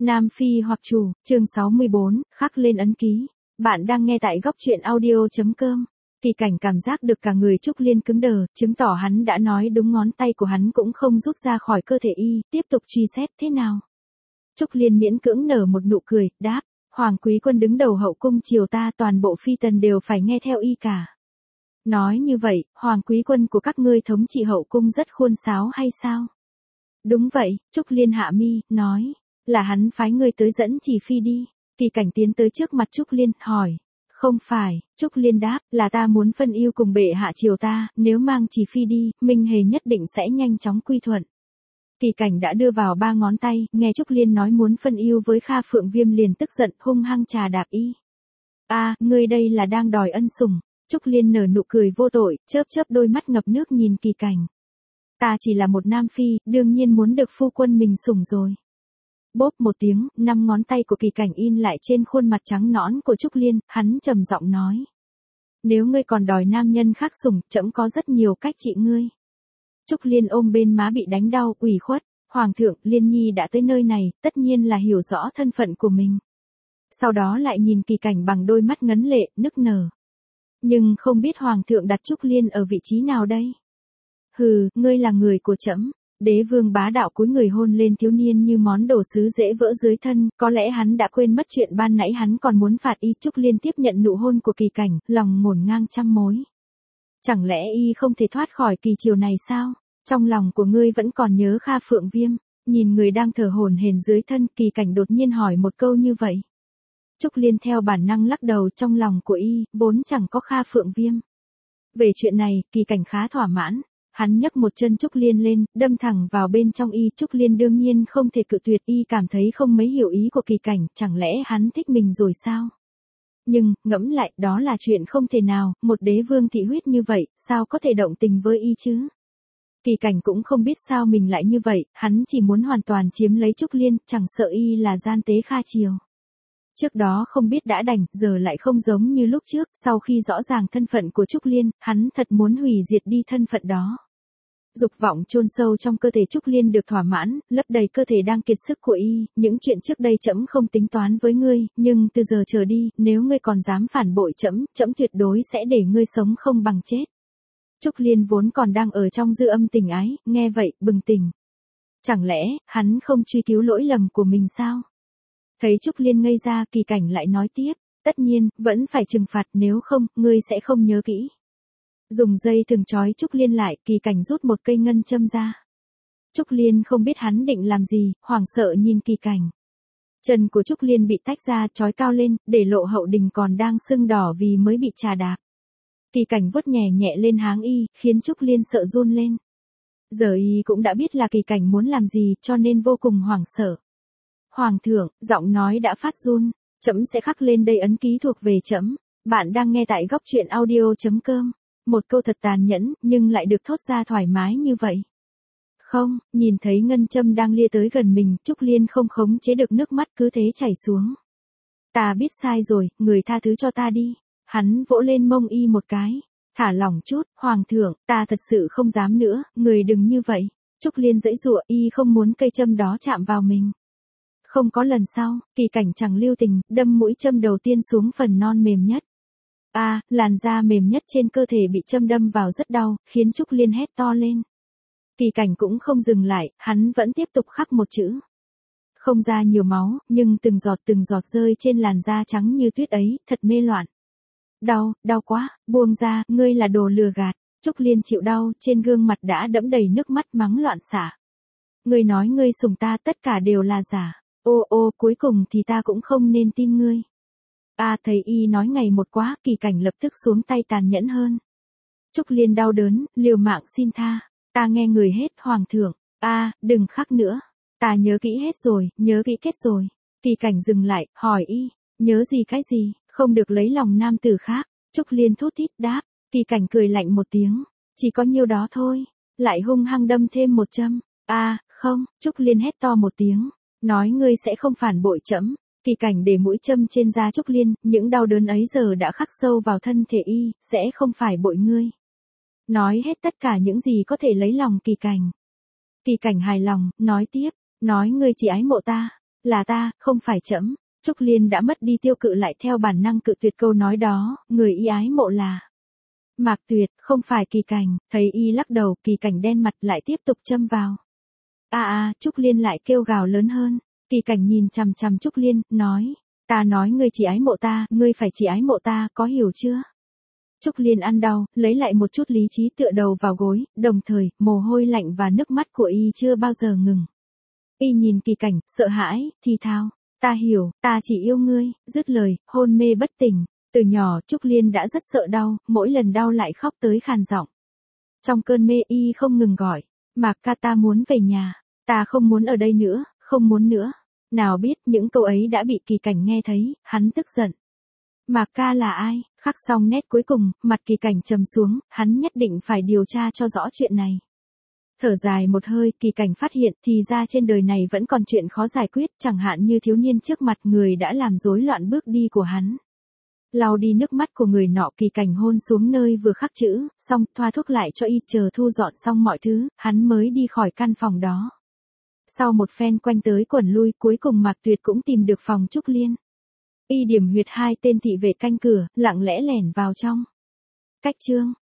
Nam Phi hoặc chủ, chương 64, khắc lên ấn ký. Bạn đang nghe tại góc truyện audio.com. Kỳ Cảnh cảm giác được cả người Trúc Liên cứng đờ, chứng tỏ hắn đã nói đúng, ngón tay của hắn cũng không rút ra khỏi cơ thể y, tiếp tục truy xét thế nào. Trúc Liên miễn cưỡng nở một nụ cười, đáp, Hoàng quý quân đứng đầu hậu cung triều ta, toàn bộ phi tần đều phải nghe theo y cả. Nói như vậy, Hoàng quý quân của các ngươi thống trị hậu cung rất khuôn sáo hay sao? Đúng vậy, Trúc Liên hạ mi, nói. Là hắn phái ngươi tới dẫn Chỉ Phi đi. Kỳ Cảnh tiến tới trước mặt Trúc Liên, hỏi. Không phải, Trúc Liên đáp, là ta muốn phân ưu cùng bệ hạ triều ta, nếu mang Chỉ Phi đi, Minh Hề nhất định sẽ nhanh chóng quy thuận. Kỳ Cảnh đã đưa vào 3 ngón tay, nghe Trúc Liên nói muốn phân ưu với Kha Phượng Viêm liền tức giận, hung hăng trà đạp y. Ngươi đây là đang đòi ân sủng. Trúc Liên nở nụ cười vô tội, chớp chớp đôi mắt ngập nước nhìn Kỳ Cảnh. Ta chỉ là một nam phi, đương nhiên muốn được phu quân mình sủng rồi. Bốp một tiếng, 5 ngón tay của Kỳ Cảnh in lại trên khuôn mặt trắng nõn của Trúc Liên, hắn trầm giọng nói. Nếu ngươi còn đòi nam nhân khác sủng, trẫm có rất nhiều cách trị ngươi. Trúc Liên ôm bên má bị đánh đau, ủy khuất. Hoàng thượng, Liên Nhi đã tới nơi này, tất nhiên là hiểu rõ thân phận của mình. Sau đó lại nhìn Kỳ Cảnh bằng đôi mắt ngấn lệ, nức nở. Nhưng không biết Hoàng thượng đặt Trúc Liên ở vị trí nào đây? Hừ, ngươi là người của trẫm. Đế vương bá đạo cúi người hôn lên thiếu niên như món đồ sứ dễ vỡ dưới thân, có lẽ hắn đã quên mất chuyện ban nãy hắn còn muốn phạt y. Trúc Liên tiếp nhận nụ hôn của Kỳ Cảnh, lòng ngổn ngang trăm mối. Chẳng lẽ y không thể thoát khỏi kỳ chiều này sao? Trong lòng của ngươi vẫn còn nhớ Kha Phượng Viêm. Nhìn người đang thở hổn hển dưới thân, Kỳ Cảnh đột nhiên hỏi một câu như vậy. Trúc Liên theo bản năng lắc đầu, trong lòng của y, vốn chẳng có Kha Phượng Viêm. Về chuyện này, Kỳ Cảnh khá thỏa mãn. Hắn nhấc một chân Trúc Liên lên, đâm thẳng vào bên trong y. Trúc Liên đương nhiên không thể cự tuyệt, y cảm thấy không mấy hiểu ý của Kỳ Cảnh, chẳng lẽ hắn thích mình rồi sao? Nhưng, ngẫm lại, đó là chuyện không thể nào, một đế vương thị huyết như vậy, sao có thể động tình với y chứ? Kỳ Cảnh cũng không biết sao mình lại như vậy, hắn chỉ muốn hoàn toàn chiếm lấy Trúc Liên, chẳng sợ y là gian tế Kha triều. Trước đó không biết đã đành, giờ lại không giống như lúc trước, sau khi rõ ràng thân phận của Trúc Liên, hắn thật muốn hủy diệt đi thân phận đó. Dục vọng chôn sâu trong cơ thể Trúc Liên được thỏa mãn, lấp đầy cơ thể đang kiệt sức của y, những chuyện trước đây trẫm không tính toán với ngươi, nhưng từ giờ trở đi, nếu ngươi còn dám phản bội trẫm, trẫm tuyệt đối sẽ để ngươi sống không bằng chết. Trúc Liên vốn còn đang ở trong dư âm tình ái, nghe vậy, bừng tỉnh. Chẳng lẽ, hắn không truy cứu lỗi lầm của mình sao? Thấy Trúc Liên ngây ra, Kỳ Cảnh lại nói tiếp, tất nhiên, vẫn phải trừng phạt, nếu không, ngươi sẽ không nhớ kỹ. Dùng dây thừng trói Trúc Liên lại, Kỳ Cảnh rút một cây ngân châm ra. Trúc Liên không biết hắn định làm gì, hoảng sợ nhìn Kỳ Cảnh. Chân của Trúc Liên bị tách ra, trói cao lên, để lộ hậu đình còn đang sưng đỏ vì mới bị trà đạp. Kỳ Cảnh vuốt nhẹ nhẹ lên háng y, khiến Trúc Liên sợ run lên. Giờ y cũng đã biết là Kỳ Cảnh muốn làm gì, cho nên vô cùng hoảng sợ. Hoàng thượng, giọng nói đã phát run, trẫm sẽ khắc lên đây ấn ký thuộc về trẫm. Bạn đang nghe tại góc truyện audio.com. Một câu thật tàn nhẫn, nhưng lại được thốt ra thoải mái như vậy. Không, nhìn thấy ngân châm đang lia tới gần mình, Trúc Liên không khống chế được nước mắt cứ thế chảy xuống. Ta biết sai rồi, người tha thứ cho ta đi. Hắn vỗ lên mông y một cái. Thả lỏng chút, Hoàng thượng, ta thật sự không dám nữa, người đừng như vậy. Trúc Liên giãy giụa, y không muốn cây châm đó chạm vào mình. Không có lần sau, Kỳ Cảnh chẳng lưu tình, đâm mũi châm đầu tiên xuống phần non mềm nhất. Làn da mềm nhất trên cơ thể bị châm đâm vào rất đau, khiến Trúc Liên hét to lên. Kỳ Cảnh cũng không dừng lại, hắn vẫn tiếp tục khắc một chữ. Không ra nhiều máu, nhưng từng giọt rơi trên làn da trắng như tuyết ấy, thật mê loạn. Đau quá, buông ra, ngươi là đồ lừa gạt. Trúc Liên chịu đau, trên gương mặt đã đẫm đầy nước mắt mắng loạn xạ. Ngươi nói ngươi sủng ta, tất cả đều là giả. Cuối cùng thì ta cũng không nên tin ngươi. Thấy y nói ngày một quá, Kỳ Cảnh lập tức xuống tay tàn nhẫn hơn. Trúc Liên đau đớn, liều mạng xin tha. Ta nghe người hết, Hoàng thượng. Đừng khắc nữa. Ta nhớ kỹ hết rồi, nhớ kỹ kết rồi. Kỳ Cảnh dừng lại, hỏi y, nhớ gì cái gì, không được lấy lòng nam tử khác. Trúc Liên thút thít đáp, Kỳ Cảnh cười lạnh một tiếng, chỉ có nhiêu đó thôi. Lại hung hăng đâm thêm một châm. Không, Trúc Liên hét to một tiếng. Nói ngươi sẽ không phản bội trẫm. Kỳ Cảnh để mũi châm trên da Trúc Liên, những đau đớn ấy giờ đã khắc sâu vào thân thể y, sẽ không phải bội ngươi. Nói hết tất cả những gì có thể lấy lòng Kỳ Cảnh. Kỳ Cảnh hài lòng, nói tiếp, nói ngươi chỉ ái mộ ta. Là ta, không phải trẫm. Trúc Liên đã mất đi tiêu cự lại theo bản năng cự tuyệt câu nói đó, người y ái mộ là Mạc Tuyệt, không phải Kỳ Cảnh. Thấy y lắc đầu, Kỳ Cảnh đen mặt lại tiếp tục châm vào. Trúc Liên lại kêu gào lớn hơn. Kỳ Cảnh nhìn chằm chằm Trúc Liên, nói. Ta nói ngươi chỉ ái mộ ta, ngươi phải chỉ ái mộ ta, có hiểu chưa? Trúc Liên ăn đau, lấy lại một chút lý trí tựa đầu vào gối, đồng thời, mồ hôi lạnh và nước mắt của y chưa bao giờ ngừng. Y nhìn Kỳ Cảnh, sợ hãi, thì thào. Ta hiểu, ta chỉ yêu ngươi, dứt lời, hôn mê bất tỉnh. Từ nhỏ Trúc Liên đã rất sợ đau, mỗi lần đau lại khóc tới khàn giọng. Trong cơn mê y không ngừng gọi. Mạc ca, ta muốn về nhà. Ta không muốn ở đây nữa, không muốn nữa. Nào biết những câu ấy đã bị Kỳ Cảnh nghe thấy, hắn tức giận. Mạc ca là ai? Khắc xong nét cuối cùng, mặt Kỳ Cảnh trầm xuống, hắn nhất định phải điều tra cho rõ chuyện này. Thở dài một hơi, Kỳ Cảnh phát hiện thì ra trên đời này vẫn còn chuyện khó giải quyết, chẳng hạn như thiếu niên trước mặt người đã làm rối loạn bước đi của hắn. Lau đi nước mắt của người nọ, Kỳ Cảnh hôn xuống nơi vừa khắc chữ, xong thoa thuốc lại cho y, chờ thu dọn xong mọi thứ, hắn mới đi khỏi căn phòng đó. Sau một phen quanh tới quẩn lui, cuối cùng Mạc Tuyệt cũng tìm được phòng Trúc Liên. Y điểm huyệt 2 tên thị vệ canh cửa, lặng lẽ lẻn vào trong. Cách chương